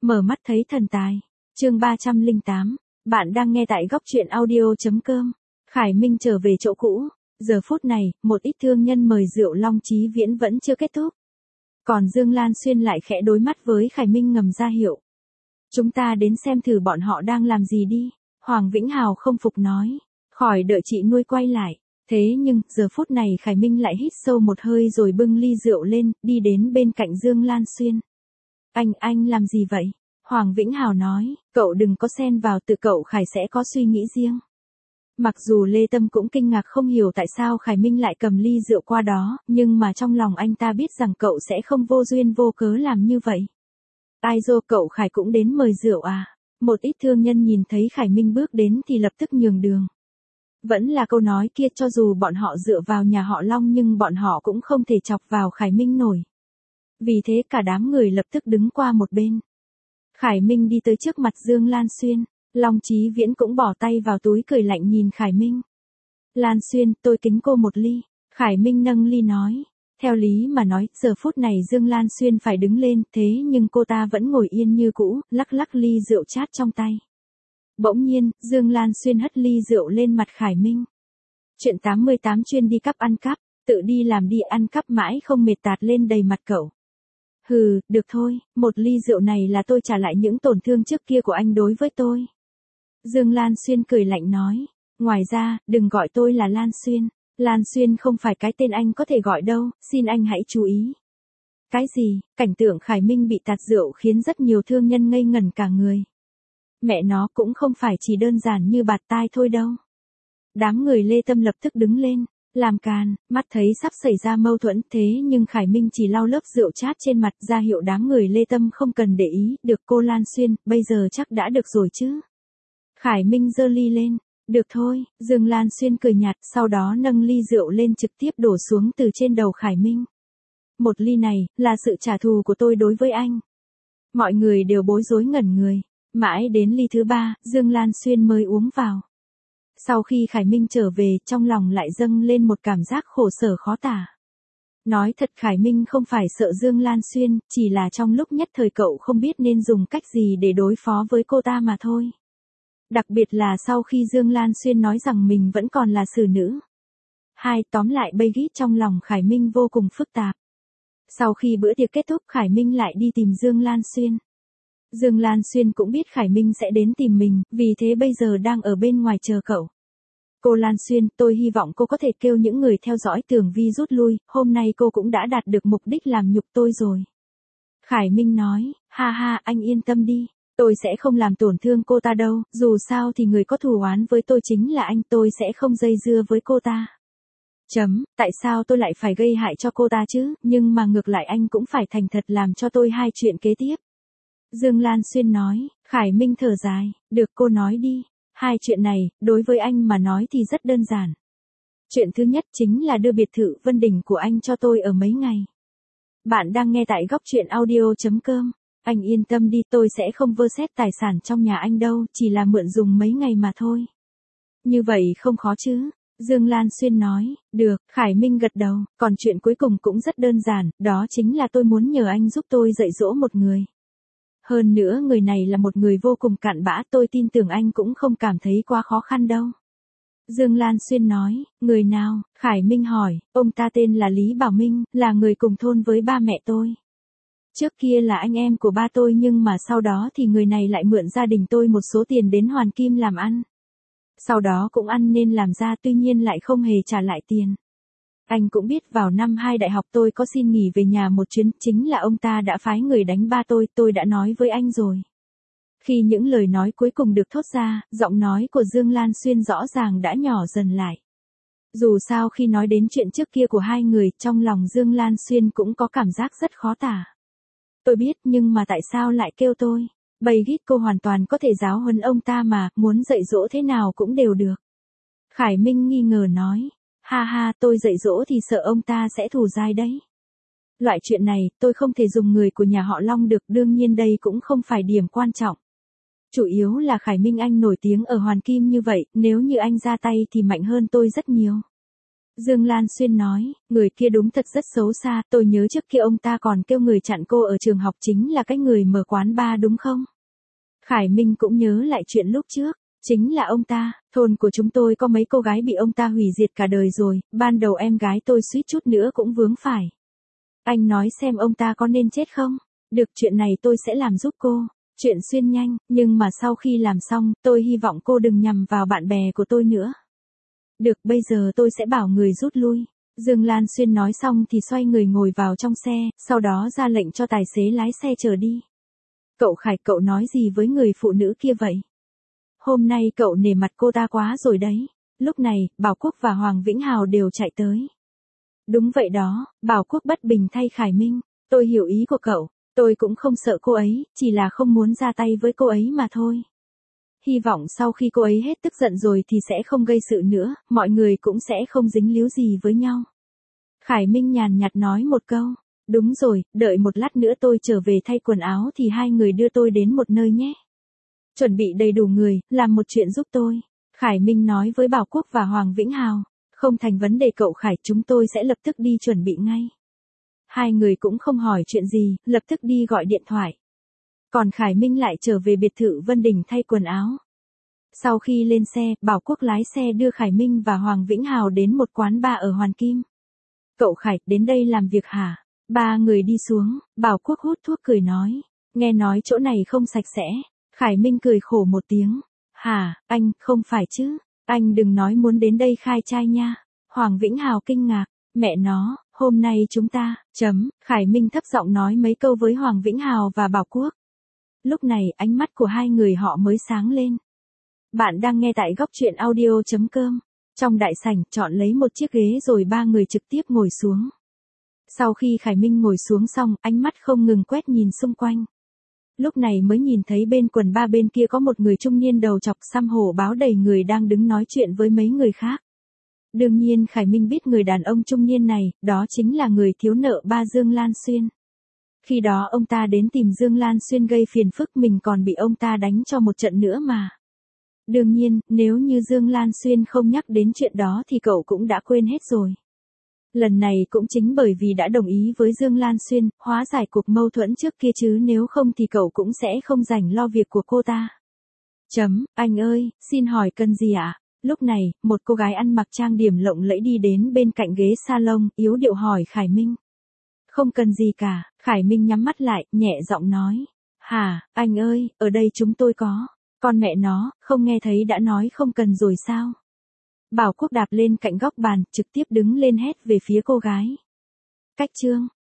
Mở mắt thấy thần tài. Chương 308. Bạn đang nghe tại góc truyện audio.com. Khải Minh trở về chỗ cũ. Giờ phút này, một ít thương nhân mời rượu Long Chí Viễn vẫn chưa kết thúc. Còn Dương Lan Xuyên lại khẽ đối mắt với Khải Minh ngầm ra hiệu. Chúng ta đến xem thử bọn họ đang làm gì đi. Hoàng Vĩnh Hào không phục nói. Khỏi đợi chị nuôi quay lại. Thế nhưng, giờ phút này Khải Minh lại hít sâu một hơi rồi bưng ly rượu lên, đi đến bên cạnh Dương Lan Xuyên. Anh làm gì vậy? Hoàng Vĩnh Hào nói, cậu đừng có xen vào, tự cậu Khải sẽ có suy nghĩ riêng. Mặc dù Lê Tâm cũng kinh ngạc không hiểu tại sao Khải Minh lại cầm ly rượu qua đó, nhưng mà trong lòng anh ta biết rằng cậu sẽ không vô duyên vô cớ làm như vậy. Ai dô, cậu Khải cũng đến mời rượu à? Một ít thương nhân nhìn thấy Khải Minh bước đến thì lập tức nhường đường. Vẫn là câu nói kia, cho dù bọn họ dựa vào nhà họ Long nhưng bọn họ cũng không thể chọc vào Khải Minh nổi. Vì thế cả đám người lập tức đứng qua một bên. Khải Minh đi tới trước mặt Dương Lan Xuyên, Long Chí Viễn cũng bỏ tay vào túi cười lạnh nhìn Khải Minh. Lan Xuyên, tôi kính cô một ly. Khải Minh nâng ly nói. Theo lý mà nói, giờ phút này Dương Lan Xuyên phải đứng lên, thế nhưng cô ta vẫn ngồi yên như cũ, lắc lắc ly rượu chát trong tay. Bỗng nhiên, Dương Lan Xuyên hất ly rượu lên mặt Khải Minh. Chuyện 88 chuyên đi cắp ăn cắp, tự đi làm đi ăn cắp mãi không mệt tạt lên đầy mặt cậu. Hừ, được thôi, một ly rượu này là tôi trả lại những tổn thương trước kia của anh đối với tôi. Dương Lan Xuyên cười lạnh nói. Ngoài ra, đừng gọi tôi là Lan Xuyên. Lan Xuyên không phải cái tên anh có thể gọi đâu, xin anh hãy chú ý. Cái gì? Cảnh tượng Khải Minh bị tạt rượu khiến rất nhiều thương nhân ngây ngẩn cả người. Mẹ nó cũng không phải chỉ đơn giản như bạt tai thôi đâu. Đám người Lê Tâm lập tức đứng lên, làm càn, mắt thấy sắp xảy ra mâu thuẫn, thế nhưng Khải Minh chỉ lau lớp rượu chát trên mặt ra hiệu đám người Lê Tâm không cần để ý, được cô Lan Xuyên, bây giờ chắc đã được rồi chứ. Khải Minh giơ ly lên, được thôi, Dương Lan Xuyên cười nhạt, sau đó nâng ly rượu lên trực tiếp đổ xuống từ trên đầu Khải Minh. Một ly này, là sự trả thù của tôi đối với anh. Mọi người đều bối rối ngẩn người, mãi đến ly thứ 3, Dương Lan Xuyên mới uống vào. Sau khi Khải Minh trở về, trong lòng lại dâng lên một cảm giác khổ sở khó tả. Nói thật, Khải Minh không phải sợ Dương Lan Xuyên, chỉ là trong lúc nhất thời cậu không biết nên dùng cách gì để đối phó với cô ta mà thôi. Đặc biệt là sau khi Dương Lan Xuyên nói rằng mình vẫn còn là xử nữ. Tóm lại bây gít trong lòng Khải Minh vô cùng phức tạp. Sau khi bữa tiệc kết thúc, Khải Minh lại đi tìm Dương Lan Xuyên. Dương Lan Xuyên cũng biết Khải Minh sẽ đến tìm mình, vì thế bây giờ đang ở bên ngoài chờ cậu. Cô Lan Xuyên, tôi hy vọng cô có thể kêu những người theo dõi Tường Vi rút lui, hôm nay cô cũng đã đạt được mục đích làm nhục tôi rồi. Khải Minh nói, ha ha, anh yên tâm đi, tôi sẽ không làm tổn thương cô ta đâu, dù sao thì người có thù oán với tôi chính là anh, tôi sẽ không dây dưa với cô ta. Tại sao tôi lại phải gây hại cho cô ta chứ, nhưng mà ngược lại anh cũng phải thành thật làm cho tôi 2 chuyện kế tiếp. Dương Lan Xuyên nói. Khải Minh thở dài, được, cô nói đi. 2 chuyện này, đối với anh mà nói thì rất đơn giản. Chuyện thứ nhất chính là đưa biệt thự Vân Đình của anh cho tôi ở mấy ngày. Bạn đang nghe tại góc truyện audio.com. Anh yên tâm đi, tôi sẽ không vơ xét tài sản trong nhà anh đâu, chỉ là mượn dùng mấy ngày mà thôi. Như vậy không khó chứ? Dương Lan Xuyên nói, được, Khải Minh gật đầu, còn chuyện cuối cùng cũng rất đơn giản, đó chính là tôi muốn nhờ anh giúp tôi dạy dỗ một người. Hơn nữa người này là một người vô cùng cặn bã, tôi tin tưởng anh cũng không cảm thấy quá khó khăn đâu. Dương Lan Xuyên nói, người nào? Khải Minh hỏi, ông ta tên là Lý Bảo Minh, là người cùng thôn với ba mẹ tôi. Trước kia là anh em của ba tôi nhưng mà sau đó thì người này lại mượn gia đình tôi một số tiền đến Hoàn Kim làm ăn. Sau đó cũng ăn nên làm ra, tuy nhiên lại không hề trả lại tiền. Anh cũng biết vào năm 2 đại học tôi có xin nghỉ về nhà một chuyến, chính là ông ta đã phái người đánh ba tôi đã nói với anh rồi. Khi những lời nói cuối cùng được thốt ra, giọng nói của Dương Lan Xuyên rõ ràng đã nhỏ dần lại. Dù sao khi nói đến chuyện trước kia của 2 người, trong lòng Dương Lan Xuyên cũng có cảm giác rất khó tả. Tôi biết, nhưng mà tại sao lại kêu tôi? Bầy gít, cô hoàn toàn có thể giáo huấn ông ta mà, muốn dạy dỗ thế nào cũng đều được. Khải Minh nghi ngờ nói, ha ha, tôi dạy dỗ thì sợ ông ta sẽ thù dai đấy. Loại chuyện này, tôi không thể dùng người của nhà họ Long được, đương nhiên đây cũng không phải điểm quan trọng. Chủ yếu là Khải Minh anh nổi tiếng ở Hoàn Kim như vậy, nếu như anh ra tay thì mạnh hơn tôi rất nhiều. Dương Lan Xuyên nói, người kia đúng thật rất xấu xa, tôi nhớ trước kia ông ta còn kêu người chặn cô ở trường học chính là cái người mở quán bar đúng không? Khải Minh cũng nhớ lại chuyện lúc trước, chính là ông ta, thôn của chúng tôi có mấy cô gái bị ông ta hủy diệt cả đời rồi, ban đầu em gái tôi suýt chút nữa cũng vướng phải. Anh nói xem ông ta có nên chết không? Được, chuyện này tôi sẽ làm giúp cô. Chuyện Xuyên nhanh, nhưng mà sau khi làm xong, tôi hy vọng cô đừng nhằm vào bạn bè của tôi nữa. Được, bây giờ tôi sẽ bảo người rút lui. Dương Lan Xuyên nói xong thì xoay người ngồi vào trong xe, sau đó ra lệnh cho tài xế lái xe chở đi. Cậu Khải, cậu nói gì với người phụ nữ kia vậy? Hôm nay cậu nể mặt cô ta quá rồi đấy. Lúc này, Bảo Quốc và Hoàng Vĩnh Hào đều chạy tới. Đúng vậy đó, Bảo Quốc bất bình thay Khải Minh. Tôi hiểu ý của cậu, tôi cũng không sợ cô ấy, chỉ là không muốn ra tay với cô ấy mà thôi. Hy vọng sau khi cô ấy hết tức giận rồi thì sẽ không gây sự nữa, mọi người cũng sẽ không dính líu gì với nhau. Khải Minh nhàn nhạt nói một câu. Đúng rồi, đợi một lát nữa tôi trở về thay quần áo thì hai người đưa tôi đến một nơi nhé. Chuẩn bị đầy đủ người, làm một chuyện giúp tôi. Khải Minh nói với Bảo Quốc và Hoàng Vĩnh Hào. Không thành vấn đề cậu Khải, chúng tôi sẽ lập tức đi chuẩn bị ngay. Hai người cũng không hỏi chuyện gì, lập tức đi gọi điện thoại. Còn Khải Minh lại trở về biệt thự Vân Đình thay quần áo. Sau khi lên xe, Bảo Quốc lái xe đưa Khải Minh và Hoàng Vĩnh Hào đến một quán bar ở Hoàn Kim. Cậu Khải, đến đây làm việc hả? Ba người đi xuống, Bảo Quốc hút thuốc cười nói. Nghe nói chỗ này không sạch sẽ. Khải Minh cười khổ một tiếng. Hả, anh, không phải chứ. Anh đừng nói muốn đến đây khai trai nha. Hoàng Vĩnh Hào kinh ngạc. Mẹ nó, hôm nay chúng ta, Khải Minh thấp giọng nói mấy câu với Hoàng Vĩnh Hào và Bảo Quốc. Lúc này ánh mắt của hai người họ mới sáng lên. Bạn đang nghe tại góc truyện audio.com. Trong đại sảnh, chọn lấy một chiếc ghế rồi ba người trực tiếp ngồi xuống. Sau khi Khải Minh ngồi xuống xong, ánh mắt không ngừng quét nhìn xung quanh. Lúc này mới nhìn thấy bên quần ba bên kia có một người trung niên đầu chọc xăm hổ báo đầy người đang đứng nói chuyện với mấy người khác. Đương nhiên Khải Minh biết người đàn ông trung niên này, đó chính là người thiếu nợ ba Dương Lan Xuyên. Khi đó ông ta đến tìm Dương Lan Xuyên gây phiền phức, mình còn bị ông ta đánh cho một trận nữa mà. Đương nhiên, nếu như Dương Lan Xuyên không nhắc đến chuyện đó thì cậu cũng đã quên hết rồi. Lần này cũng chính bởi vì đã đồng ý với Dương Lan Xuyên, hóa giải cuộc mâu thuẫn trước kia chứ nếu không thì cậu cũng sẽ không rảnh lo việc của cô ta. Anh ơi, xin hỏi cần gì ạ? Lúc này, một cô gái ăn mặc trang điểm lộng lẫy đi đến bên cạnh ghế salon, yếu điệu hỏi Khải Minh. Không cần gì cả, Khải Minh nhắm mắt lại, nhẹ giọng nói. Hả, anh ơi, ở đây chúng tôi có. Con mẹ nó, không nghe thấy đã nói không cần rồi sao? Bảo Quốc đạp lên cạnh góc bàn, trực tiếp đứng lên hét về phía cô gái. Cách chương